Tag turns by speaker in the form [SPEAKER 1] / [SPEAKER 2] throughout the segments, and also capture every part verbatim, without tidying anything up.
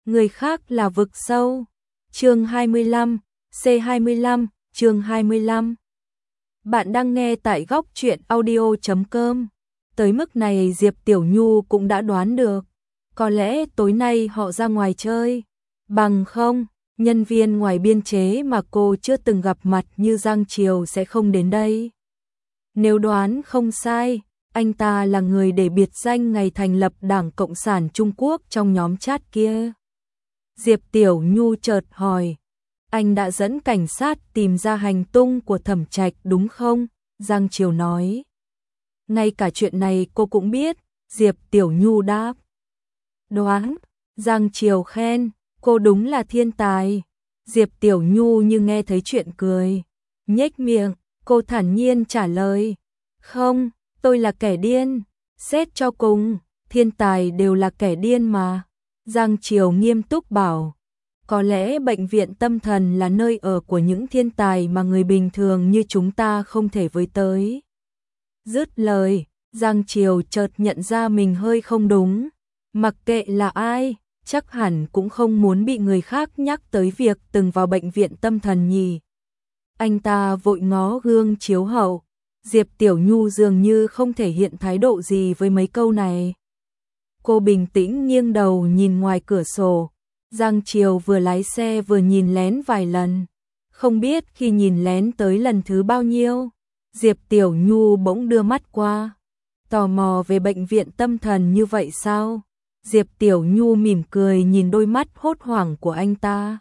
[SPEAKER 1] người khác là vực sâu. Chương hai mươi lăm, C hai mươi lăm, chương hai mươi lăm. Bạn đang nghe tại góc truyện audio chấm com. Tới mức này Diệp Tiểu Nhu cũng đã đoán được. Có lẽ tối nay họ ra ngoài chơi. Bằng không, nhân viên ngoài biên chế mà cô chưa từng gặp mặt như Giang Triều sẽ không đến đây. Nếu đoán không sai, anh ta là người để biệt danh ngày thành lập Đảng Cộng sản Trung Quốc trong nhóm chat kia. Diệp Tiểu Nhu chợt hỏi, anh đã dẫn cảnh sát tìm ra hành tung của Thẩm Trạch đúng không? Giang Triều nói. Ngay cả chuyện này cô cũng biết, Diệp Tiểu Nhu đáp. Đoán, Giang Triều khen, cô đúng là thiên tài. Diệp Tiểu Nhu như nghe thấy chuyện cười. Nhếch miệng, cô thản nhiên trả lời. Không, tôi là kẻ điên. Xét cho cùng, thiên tài đều là kẻ điên mà. Giang Triều nghiêm túc bảo. Có lẽ bệnh viện tâm thần là nơi ở của những thiên tài mà người bình thường như chúng ta không thể với tới. Dứt lời, Giang Triều chợt nhận ra mình hơi không đúng. Mặc kệ là ai, chắc hẳn cũng không muốn bị người khác nhắc tới việc từng vào bệnh viện tâm thần nhỉ. Anh ta vội ngó gương chiếu hậu. Diệp Tiểu Nhu dường như không thể hiện thái độ gì với mấy câu này. Cô bình tĩnh nghiêng đầu nhìn ngoài cửa sổ. Giang Triều vừa lái xe vừa nhìn lén vài lần. Không biết khi nhìn lén tới lần thứ bao nhiêu, Diệp Tiểu Nhu bỗng đưa mắt qua. Tò mò về bệnh viện tâm thần như vậy sao? Diệp Tiểu Nhu mỉm cười nhìn đôi mắt hốt hoảng của anh ta.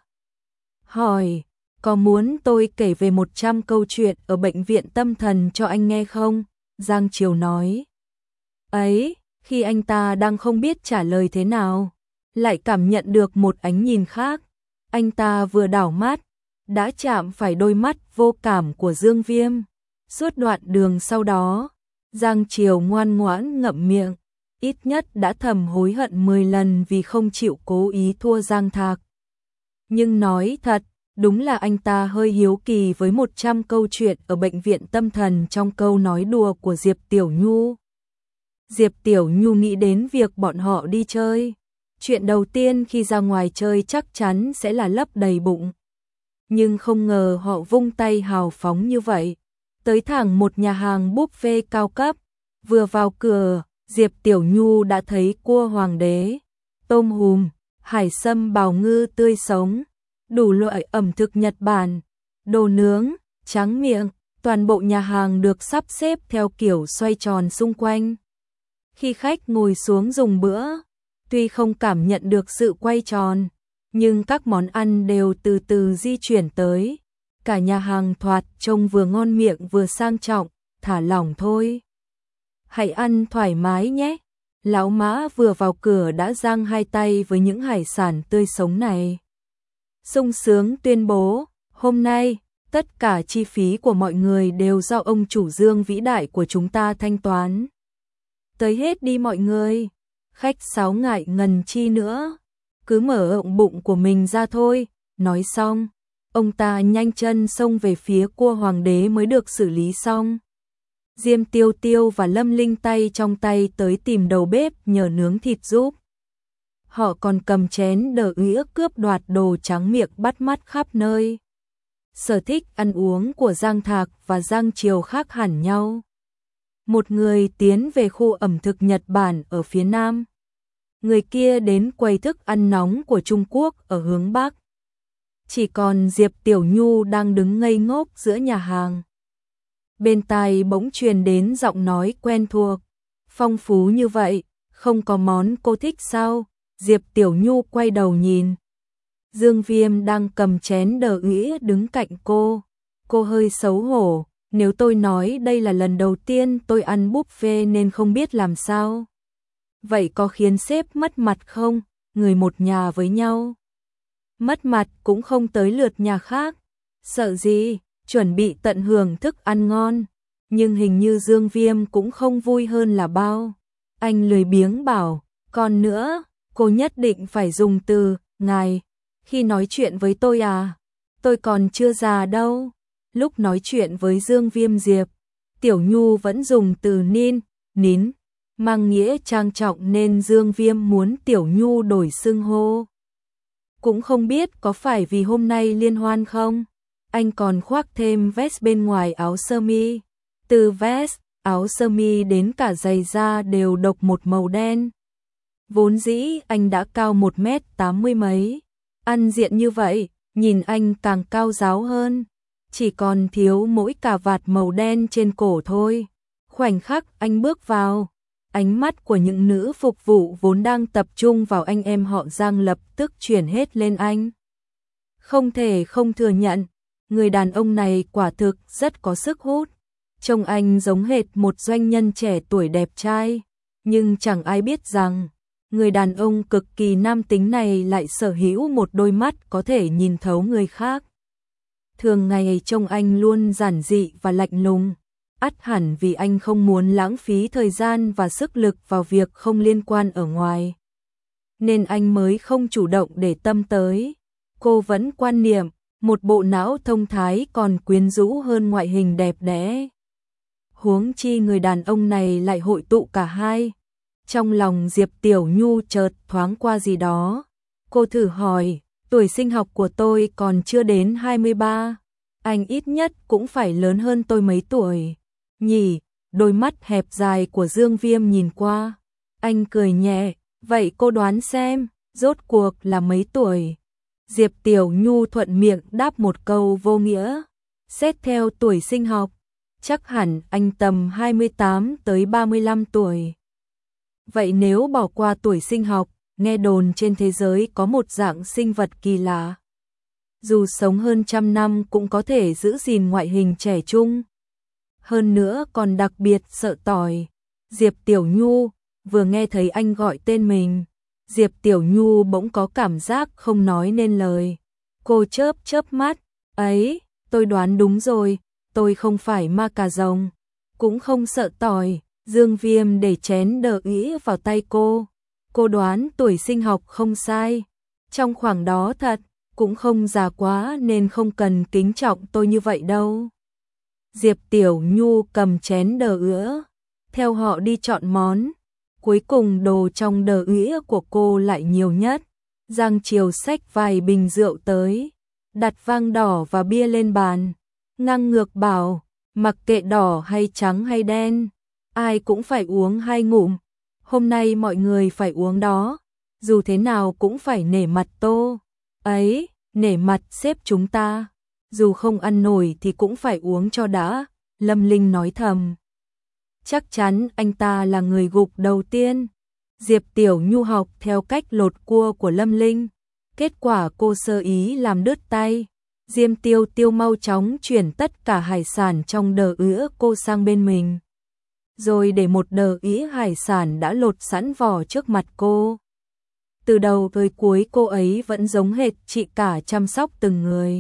[SPEAKER 1] Hỏi, có muốn tôi kể về một trăm câu chuyện ở bệnh viện tâm thần cho anh nghe không? Giang Triều nói. Ấy, khi anh ta đang không biết trả lời thế nào, lại cảm nhận được một ánh nhìn khác. Anh ta vừa đảo mắt, đã chạm phải đôi mắt vô cảm của Dương Viêm. Suốt đoạn đường sau đó, Giang Triều ngoan ngoãn ngậm miệng, ít nhất đã thầm hối hận mười lần vì không chịu cố ý thua Giang Thạc. Nhưng nói thật, đúng là anh ta hơi hiếu kỳ với một trăm câu chuyện ở bệnh viện tâm thần trong câu nói đùa của Diệp Tiểu Nhu. Diệp Tiểu Nhu nghĩ đến việc bọn họ đi chơi. Chuyện đầu tiên khi ra ngoài chơi chắc chắn sẽ là lấp đầy bụng. Nhưng không ngờ họ vung tay hào phóng như vậy. Tới thẳng một nhà hàng buffet cao cấp. Vừa vào cửa, Diệp Tiểu Nhu đã thấy cua hoàng đế, tôm hùm, hải sâm bào ngư tươi sống, đủ loại ẩm thực Nhật Bản, đồ nướng, tráng miệng. Toàn bộ nhà hàng được sắp xếp theo kiểu xoay tròn xung quanh. Khi khách ngồi xuống dùng bữa, tuy không cảm nhận được sự quay tròn, nhưng các món ăn đều từ từ di chuyển tới. Cả nhà hàng thoạt trông vừa ngon miệng vừa sang trọng, thả lỏng thôi. Hãy ăn thoải mái nhé. Lão Mã vừa vào cửa đã giang hai tay với những hải sản tươi sống này. Sung sướng tuyên bố, hôm nay, tất cả chi phí của mọi người đều do ông chủ Dương vĩ đại của chúng ta thanh toán. Tới hết đi mọi người. Khách sáo ngại ngần chi nữa. Cứ mở rộng bụng của mình ra thôi. Nói xong, ông ta nhanh chân xông về phía cua hoàng đế mới được xử lý xong. Diêm Tiêu Tiêu và Lâm Linh tay trong tay tới tìm đầu bếp nhờ nướng thịt giúp. Họ còn cầm chén đờ ĩa cướp đoạt đồ tráng miệng bắt mắt khắp nơi. Sở thích ăn uống của Giang Thạc và Giang Triều khác hẳn nhau. Một người tiến về khu ẩm thực Nhật Bản ở phía nam. Người kia đến quầy thức ăn nóng của Trung Quốc ở hướng bắc. Chỉ còn Diệp Tiểu Nhu đang đứng ngây ngốc giữa nhà hàng. Bên tai bỗng truyền đến giọng nói quen thuộc. Phong phú như vậy, không có món cô thích sao? Diệp Tiểu Nhu quay đầu nhìn. Dương Viêm đang cầm chén đờ ĩa đứng cạnh cô. Cô hơi xấu hổ. Nếu tôi nói đây là lần đầu tiên tôi ăn buffet nên không biết làm sao. Vậy có khiến sếp mất mặt không? Người một nhà với nhau. Mất mặt cũng không tới lượt nhà khác. Sợ gì, chuẩn bị tận hưởng thức ăn ngon. Nhưng hình như Dương Viêm cũng không vui hơn là bao. Anh lười biếng bảo, còn nữa, cô nhất định phải dùng từ, ngài, khi nói chuyện với tôi à? Tôi còn chưa già đâu. Lúc nói chuyện với Dương Viêm Diệp, Tiểu Nhu vẫn dùng từ nín, nín, mang nghĩa trang trọng nên Dương Viêm muốn Tiểu Nhu đổi xưng hô. Cũng không biết có phải vì hôm nay liên hoan không? Anh còn khoác thêm vest bên ngoài áo sơ mi. Từ vest, áo sơ mi đến cả giày da đều độc một màu đen. Vốn dĩ anh đã cao một mét tám mươi mấy. Ăn diện như vậy, nhìn anh càng cao ráo hơn. Chỉ còn thiếu mỗi cà vạt màu đen trên cổ thôi. Khoảnh khắc anh bước vào, ánh mắt của những nữ phục vụ vốn đang tập trung vào anh em họ Giang lập tức chuyển hết lên anh. Không thể không thừa nhận, người đàn ông này quả thực rất có sức hút. Trông anh giống hệt một doanh nhân trẻ tuổi đẹp trai, nhưng chẳng ai biết rằng người đàn ông cực kỳ nam tính này lại sở hữu một đôi mắt có thể nhìn thấu người khác. Thường ngày trông anh luôn giản dị và lạnh lùng, ắt hẳn vì anh không muốn lãng phí thời gian và sức lực vào việc không liên quan ở ngoài. Nên anh mới không chủ động để tâm tới. Cô vẫn quan niệm, một bộ não thông thái còn quyến rũ hơn ngoại hình đẹp đẽ. Huống chi người đàn ông này lại hội tụ cả hai. Trong lòng Diệp Tiểu Nhu chợt thoáng qua gì đó. Cô thử hỏi, tuổi sinh học của tôi còn chưa đến hai mươi ba. Anh ít nhất cũng phải lớn hơn tôi mấy tuổi. Nhỉ, đôi mắt hẹp dài của Dương Viêm nhìn qua. Anh cười nhẹ, vậy cô đoán xem, rốt cuộc là mấy tuổi? Diệp Tiểu Nhu thuận miệng đáp một câu vô nghĩa. Xét theo tuổi sinh học, chắc hẳn anh tầm hai mươi tám tới ba mươi lăm tuổi. Vậy nếu bỏ qua tuổi sinh học, nghe đồn trên thế giới có một dạng sinh vật kỳ lạ. Dù sống hơn trăm năm cũng có thể giữ gìn ngoại hình trẻ trung. Hơn nữa còn đặc biệt sợ tỏi. Diệp Tiểu Nhu, vừa nghe thấy anh gọi tên mình, Diệp Tiểu Nhu bỗng có cảm giác không nói nên lời. Cô chớp chớp mắt, ấy, tôi đoán đúng rồi, tôi không phải ma cà rồng, cũng không sợ tỏi. Dương Viêm để chén đờ ý vào tay cô. Cô đoán tuổi sinh học không sai. Trong khoảng đó thật, cũng không già quá nên không cần kính trọng tôi như vậy đâu. Diệp Tiểu Nhu cầm chén đờ ứa, theo họ đi chọn món. Cuối cùng đồ trong đờ ứa của cô lại nhiều nhất. Giang Triều xách vài bình rượu tới, đặt vang đỏ và bia lên bàn. Ngang ngược bảo, mặc kệ đỏ hay trắng hay đen, ai cũng phải uống hai ngụm. Hôm nay mọi người phải uống đó, dù thế nào cũng phải nể mặt Tô. Ấy, nể mặt sếp chúng ta, dù không ăn nổi thì cũng phải uống cho đã. Lâm Linh nói thầm. Chắc chắn anh ta là người gục đầu tiên. Diệp Tiểu Nhu học theo cách lột cua của Lâm Linh. Kết quả cô sơ ý làm đứt tay. Diêm Tiêu Tiêu mau chóng chuyển tất cả hải sản trong đờ ứa cô sang bên mình. Rồi để một đờ ý hải sản đã lột sẵn vỏ trước mặt cô. Từ đầu tới cuối cô ấy vẫn giống hệt chị cả chăm sóc từng người.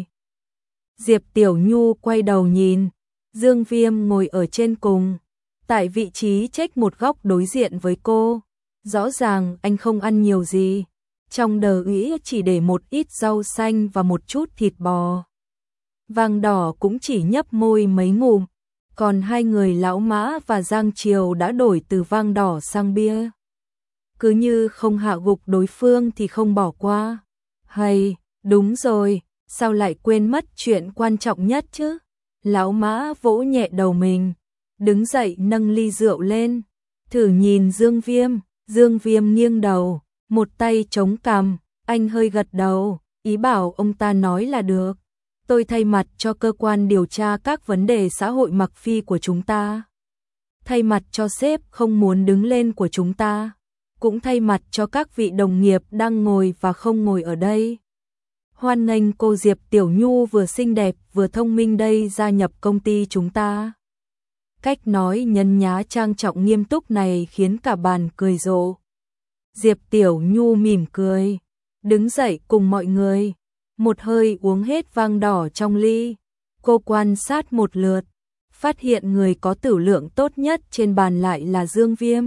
[SPEAKER 1] Diệp Tiểu Nhu quay đầu nhìn, Dương Viêm ngồi ở trên cùng, tại vị trí chếch một góc đối diện với cô. Rõ ràng anh không ăn nhiều gì, trong đờ ý chỉ để một ít rau xanh và một chút thịt bò. Vàng đỏ cũng chỉ nhấp môi mấy ngụm, còn hai người Lão Mã và Giang Triều đã đổi từ vang đỏ sang bia. Cứ như không hạ gục đối phương thì không bỏ qua. Hay, đúng rồi, sao lại quên mất chuyện quan trọng nhất chứ? Lão Mã vỗ nhẹ đầu mình, đứng dậy nâng ly rượu lên, thử nhìn Dương Viêm. Dương Viêm nghiêng đầu, một tay chống cằm, anh hơi gật đầu, ý bảo ông ta nói là được. Tôi thay mặt cho cơ quan điều tra các vấn đề xã hội mặc phi của chúng ta. Thay mặt cho sếp không muốn đứng lên của chúng ta. Cũng thay mặt cho các vị đồng nghiệp đang ngồi và không ngồi ở đây. Hoan nghênh cô Diệp Tiểu Nhu vừa xinh đẹp vừa thông minh đây gia nhập công ty chúng ta. Cách nói nhân nhá trang trọng nghiêm túc này khiến cả bàn cười rộ. Diệp Tiểu Nhu mỉm cười, đứng dậy cùng mọi người, một hơi uống hết vang đỏ trong ly. Cô quan sát một lượt, phát hiện người có tử lượng tốt nhất trên bàn lại là Dương Viêm.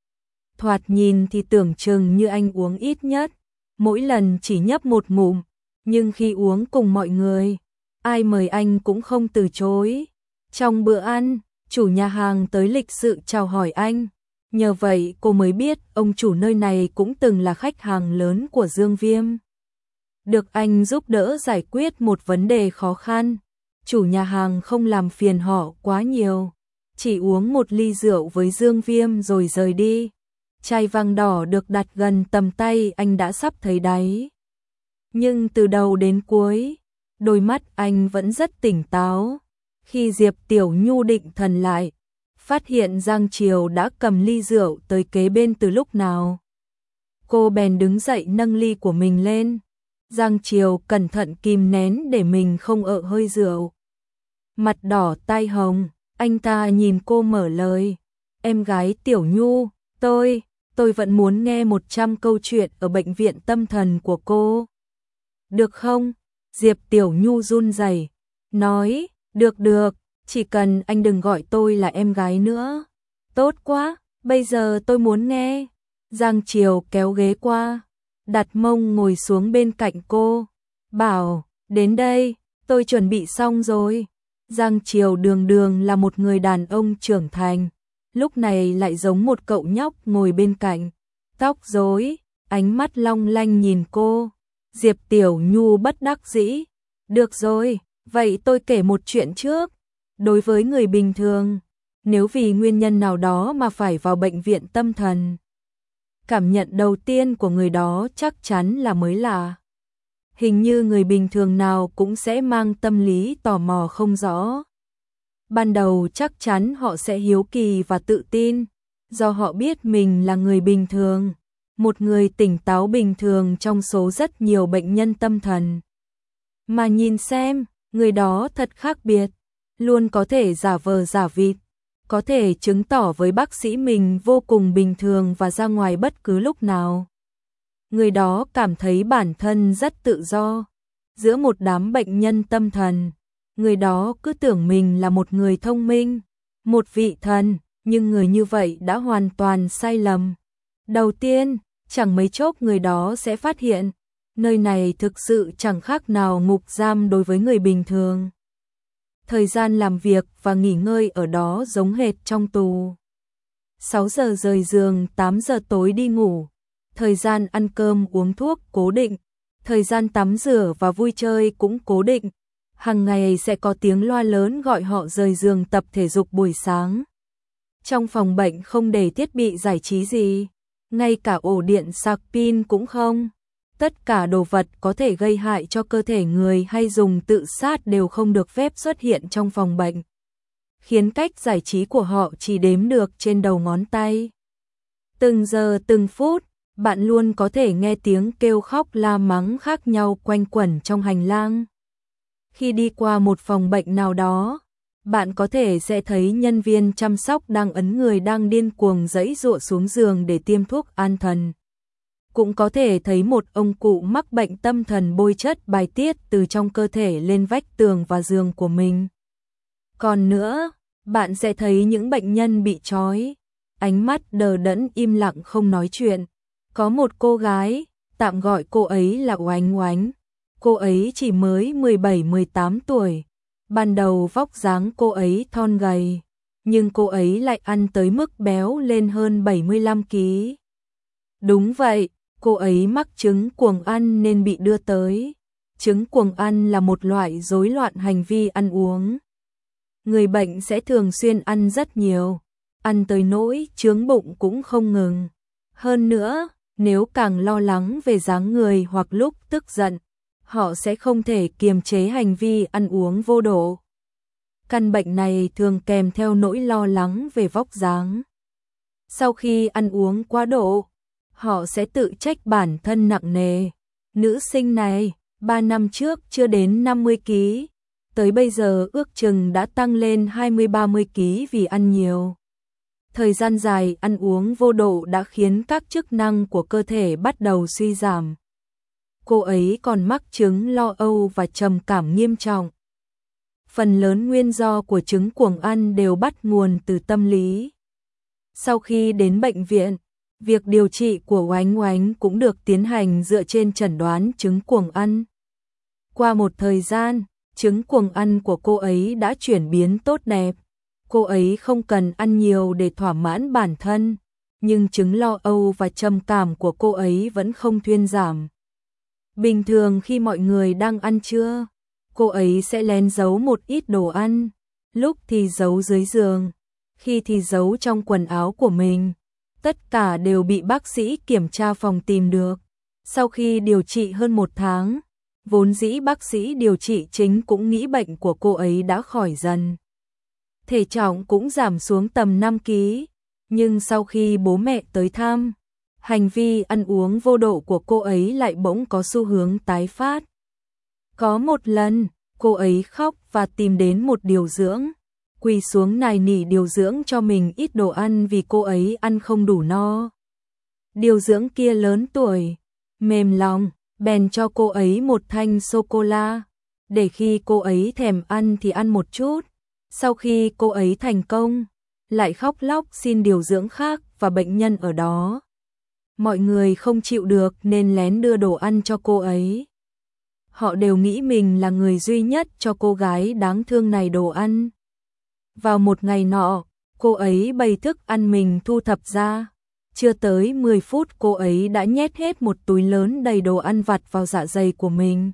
[SPEAKER 1] Thoạt nhìn thì tưởng chừng như anh uống ít nhất, mỗi lần chỉ nhấp một ngụm, nhưng khi uống cùng mọi người, ai mời anh cũng không từ chối. Trong bữa ăn, chủ nhà hàng tới lịch sự chào hỏi anh, nhờ vậy cô mới biết ông chủ nơi này cũng từng là khách hàng lớn của Dương Viêm. được anh giúp đỡ giải quyết một vấn đề khó khăn. Chủ nhà hàng không làm phiền họ quá nhiều, chỉ uống một ly rượu với Dương Viêm rồi rời đi. Chai vang đỏ được đặt gần tầm tay anh đã sắp thấy đáy. Nhưng từ đầu đến cuối, đôi mắt anh vẫn rất tỉnh táo. Khi Diệp Tiểu Nhu định thần lại, phát hiện Giang Triều đã cầm ly rượu tới kế bên từ lúc nào. Cô bèn đứng dậy nâng ly của mình lên. Giang Triều cẩn thận kìm nén để mình không ợ hơi rượu. Mặt đỏ tai hồng, anh ta nhìn cô mở lời. Em gái Tiểu Nhu, tôi, tôi vẫn muốn nghe một trăm câu chuyện ở bệnh viện tâm thần của cô. Được không? Diệp Tiểu Nhu run rẩy, nói, được được, chỉ cần anh đừng gọi tôi là em gái nữa. Tốt quá, bây giờ tôi muốn nghe. Giang Triều kéo ghế qua, đặt mông ngồi xuống bên cạnh cô, bảo, đến đây, tôi chuẩn bị xong rồi. Giang Triều đường đường là một người đàn ông trưởng thành, lúc này lại giống một cậu nhóc ngồi bên cạnh, tóc rối, ánh mắt long lanh nhìn cô. Diệp Tiểu Nhu bất đắc dĩ, được rồi, vậy tôi kể một chuyện trước. Đối với người bình thường, nếu vì nguyên nhân nào đó mà phải vào bệnh viện tâm thần, cảm nhận đầu tiên của người đó chắc chắn là mới lạ. Hình như người bình thường nào cũng sẽ mang tâm lý tò mò không rõ. Ban đầu chắc chắn họ sẽ hiếu kỳ và tự tin, do họ biết mình là người bình thường, một người tỉnh táo bình thường trong số rất nhiều bệnh nhân tâm thần. Mà nhìn xem, người đó thật khác biệt, luôn có thể giả vờ giả vịt, có thể chứng tỏ với bác sĩ mình vô cùng bình thường và ra ngoài bất cứ lúc nào. Người đó cảm thấy bản thân rất tự do. Giữa một đám bệnh nhân tâm thần, người đó cứ tưởng mình là một người thông minh, một vị thần, nhưng người như vậy đã hoàn toàn sai lầm. Đầu tiên, chẳng mấy chốc người đó sẽ phát hiện, nơi này thực sự chẳng khác nào ngục giam đối với người bình thường. Thời gian làm việc và nghỉ ngơi ở đó giống hệt trong tù. sáu giờ rời giường, tám giờ tối đi ngủ. Thời gian ăn cơm uống thuốc cố định. Thời gian tắm rửa và vui chơi cũng cố định. Hàng ngày sẽ có tiếng loa lớn gọi họ rời giường tập thể dục buổi sáng. Trong phòng bệnh không để thiết bị giải trí gì, ngay cả ổ điện sạc pin cũng không. Tất cả đồ vật có thể gây hại cho cơ thể người hay dùng tự sát đều không được phép xuất hiện trong phòng bệnh, khiến cách giải trí của họ chỉ đếm được trên đầu ngón tay. Từng giờ từng phút, bạn luôn có thể nghe tiếng kêu khóc la mắng khác nhau quanh quẩn trong hành lang. Khi đi qua một phòng bệnh nào đó, bạn có thể sẽ thấy nhân viên chăm sóc đang ấn người đang điên cuồng giãy giụa xuống giường để tiêm thuốc an thần. Cũng có thể thấy một ông cụ mắc bệnh tâm thần bôi chất bài tiết từ trong cơ thể lên vách tường và giường của mình. Còn nữa, bạn sẽ thấy những bệnh nhân bị trói, ánh mắt đờ đẫn im lặng không nói chuyện. Có một cô gái, tạm gọi cô ấy là Oánh Oánh. Cô ấy chỉ mới mười bảy mười tám tuổi. Ban đầu vóc dáng cô ấy thon gầy, nhưng cô ấy lại ăn tới mức béo lên hơn bảy mươi lăm ki lô gam. Đúng vậy, cô ấy mắc chứng cuồng ăn nên bị đưa tới. Chứng cuồng ăn là một loại rối loạn hành vi ăn uống. Người bệnh sẽ thường xuyên ăn rất nhiều, ăn tới nỗi chướng bụng cũng không ngừng. Hơn nữa, nếu càng lo lắng về dáng người hoặc lúc tức giận, họ sẽ không thể kiềm chế hành vi ăn uống vô độ. Căn bệnh này thường kèm theo nỗi lo lắng về vóc dáng. Sau khi ăn uống quá độ, họ sẽ tự trách bản thân nặng nề. Nữ sinh này, ba năm trước chưa đến năm mươi ki lô gam, tới bây giờ ước chừng đã tăng lên hai mươi ba mươi ki lô gam vì ăn nhiều. Thời gian dài ăn uống vô độ đã khiến các chức năng của cơ thể bắt đầu suy giảm. Cô ấy còn mắc chứng lo âu và trầm cảm nghiêm trọng. Phần lớn nguyên do của chứng cuồng ăn đều bắt nguồn từ tâm lý. Sau khi đến bệnh viện, việc điều trị của Oánh Oánh cũng được tiến hành dựa trên chẩn đoán chứng cuồng ăn. Qua một thời gian, chứng cuồng ăn của cô ấy đã chuyển biến tốt đẹp. Cô ấy không cần ăn nhiều để thỏa mãn bản thân, nhưng chứng lo âu và trầm cảm của cô ấy vẫn không thuyên giảm. Bình thường khi mọi người đang ăn trưa, cô ấy sẽ lén giấu một ít đồ ăn, lúc thì giấu dưới giường, khi thì giấu trong quần áo của mình. Tất cả đều bị bác sĩ kiểm tra phòng tìm được. Sau khi điều trị hơn một tháng, vốn dĩ bác sĩ điều trị chính cũng nghĩ bệnh của cô ấy đã khỏi dần. Thể trọng cũng giảm xuống tầm năm ki lô gam, nhưng sau khi bố mẹ tới thăm, hành vi ăn uống vô độ của cô ấy lại bỗng có xu hướng tái phát. Có một lần, cô ấy khóc và tìm đến một điều dưỡng, quỳ xuống nài nỉ điều dưỡng cho mình ít đồ ăn vì cô ấy ăn không đủ no. Điều dưỡng kia lớn tuổi, mềm lòng, bèn cho cô ấy một thanh sô-cô-la, để khi cô ấy thèm ăn thì ăn một chút. Sau khi cô ấy thành công, lại khóc lóc xin điều dưỡng khác và bệnh nhân ở đó. Mọi người không chịu được nên lén đưa đồ ăn cho cô ấy. Họ đều nghĩ mình là người duy nhất cho cô gái đáng thương này đồ ăn. Vào một ngày nọ, cô ấy bày thức ăn mình thu thập ra. Chưa tới mười phút cô ấy đã nhét hết một túi lớn đầy đồ ăn vặt vào dạ dày của mình.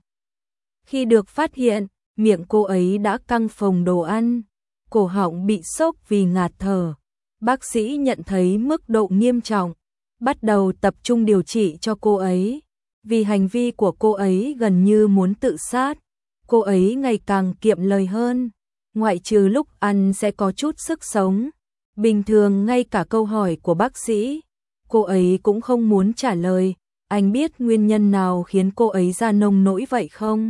[SPEAKER 1] Khi được phát hiện, miệng cô ấy đã căng phồng đồ ăn, cổ họng bị sốc vì ngạt thở. Bác sĩ nhận thấy mức độ nghiêm trọng, bắt đầu tập trung điều trị cho cô ấy. Vì hành vi của cô ấy gần như muốn tự sát, cô ấy ngày càng kiệm lời hơn, ngoại trừ lúc ăn sẽ có chút sức sống. Bình thường ngay cả câu hỏi của bác sĩ, cô ấy cũng không muốn trả lời. Anh biết nguyên nhân nào khiến cô ấy ra nông nỗi vậy không?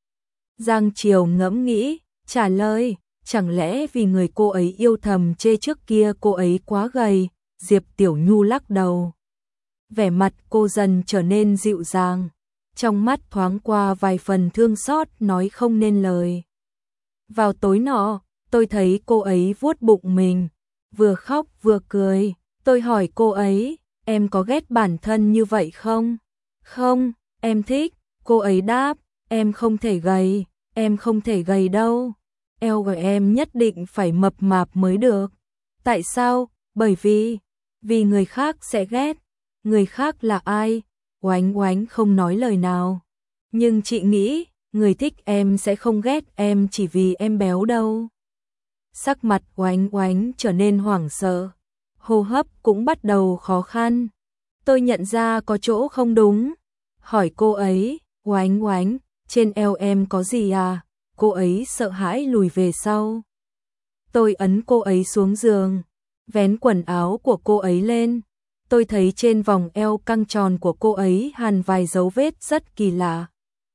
[SPEAKER 1] Giang Triều ngẫm nghĩ, trả lời, chẳng lẽ vì người cô ấy yêu thầm chê trước kia cô ấy quá gầy? Diệp Tiểu Nhu lắc đầu. Vẻ mặt cô dần trở nên dịu dàng, trong mắt thoáng qua vài phần thương xót nói không nên lời. Vào tối nọ, tôi thấy cô ấy vuốt bụng mình, vừa khóc vừa cười. Tôi hỏi cô ấy, em có ghét bản thân như vậy không? Không, em thích. Cô ấy đáp, em không thể gầy, em không thể gầy đâu. Eo của em nhất định phải mập mạp mới được. Tại sao? Bởi vì, vì người khác sẽ ghét. Người khác là ai? Oánh Oánh không nói lời nào. Nhưng chị nghĩ, người thích em sẽ không ghét em chỉ vì em béo đâu. Sắc mặt Oánh Oánh trở nên hoảng sợ, hô hấp cũng bắt đầu khó khăn. Tôi nhận ra có chỗ không đúng, hỏi cô ấy, Oánh Oánh, trên eo em có gì à? Cô ấy sợ hãi lùi về sau. Tôi ấn cô ấy xuống giường, vén quần áo của cô ấy lên. Tôi thấy trên vòng eo căng tròn của cô ấy hằn vài dấu vết rất kỳ lạ.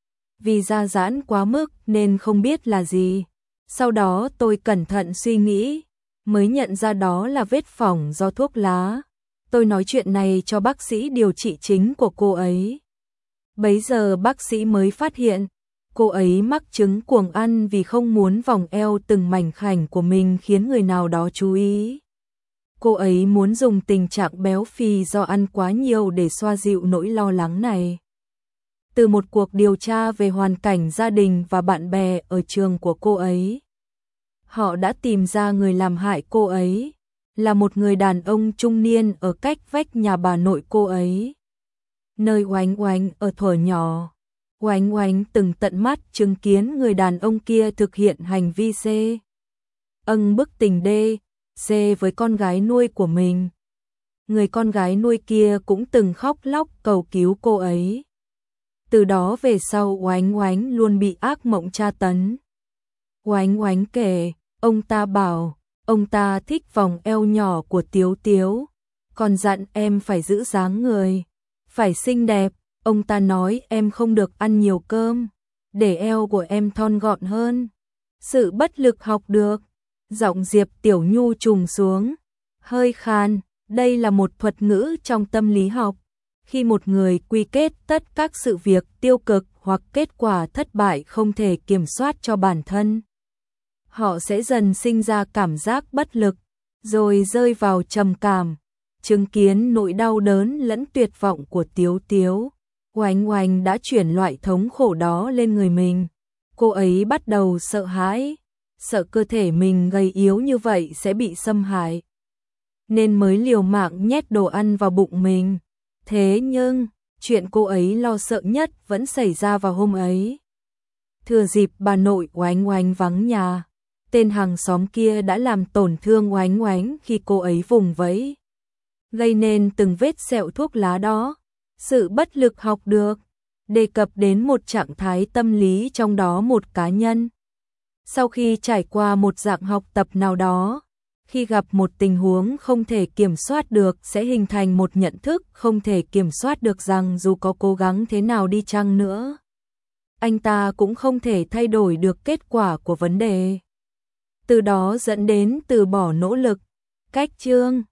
[SPEAKER 1] Vì da giãn quá mức nên không biết là gì. Sau đó tôi cẩn thận suy nghĩ, mới nhận ra đó là vết phỏng do thuốc lá. Tôi nói chuyện này cho bác sĩ điều trị chính của cô ấy. Bấy giờ bác sĩ mới phát hiện, cô ấy mắc chứng cuồng ăn vì không muốn vòng eo từng mảnh khảnh của mình khiến người nào đó chú ý. Cô ấy muốn dùng tình trạng béo phì do ăn quá nhiều để xoa dịu nỗi lo lắng này. Từ một cuộc điều tra về hoàn cảnh gia đình và bạn bè ở trường của cô ấy, họ đã tìm ra người làm hại cô ấy, là một người đàn ông trung niên ở cách vách nhà bà nội cô ấy. Nơi Oánh Oánh ở thuở nhỏ, Oánh Oánh từng tận mắt chứng kiến người đàn ông kia thực hiện hành vi xê âng bức tình đê xê với con gái nuôi của mình. Người con gái nuôi kia cũng từng khóc lóc cầu cứu cô ấy. Từ đó về sau Oánh Oánh luôn bị ác mộng tra tấn. Oánh Oánh kể, ông ta bảo, ông ta thích vòng eo nhỏ của Tiếu Tiếu, còn dặn em phải giữ dáng người, phải xinh đẹp. Ông ta nói em không được ăn nhiều cơm, để eo của em thon gọn hơn. Sự bất lực học được. Giọng Diệp Tiểu Nhu trùng xuống, hơi khan. Đây là một thuật ngữ trong tâm lý học. Khi một người quy kết tất các sự việc tiêu cực hoặc kết quả thất bại không thể kiểm soát cho bản thân, họ sẽ dần sinh ra cảm giác bất lực, rồi rơi vào trầm cảm, chứng kiến nỗi đau đớn lẫn tuyệt vọng của Tiếu Tiếu. Oánh Oánh đã chuyển loại thống khổ đó lên người mình. Cô ấy bắt đầu sợ hãi, sợ cơ thể mình gầy yếu như vậy sẽ bị xâm hại, nên mới liều mạng nhét đồ ăn vào bụng mình. Thế nhưng, chuyện cô ấy lo sợ nhất vẫn xảy ra vào hôm ấy. Thừa dịp bà nội Oánh Oánh vắng nhà, tên hàng xóm kia đã làm tổn thương Oánh Oánh khi cô ấy vùng vẫy, gây nên từng vết sẹo thuốc lá đó. Sự bất lực học được đề cập đến một trạng thái tâm lý trong đó một cá nhân. Sau khi trải qua một dạng học tập nào đó, khi gặp một tình huống không thể kiểm soát được sẽ hình thành một nhận thức không thể kiểm soát được rằng dù có cố gắng thế nào đi chăng nữa, anh ta cũng không thể thay đổi được kết quả của vấn đề. Từ đó dẫn đến từ bỏ nỗ lực. Cách chương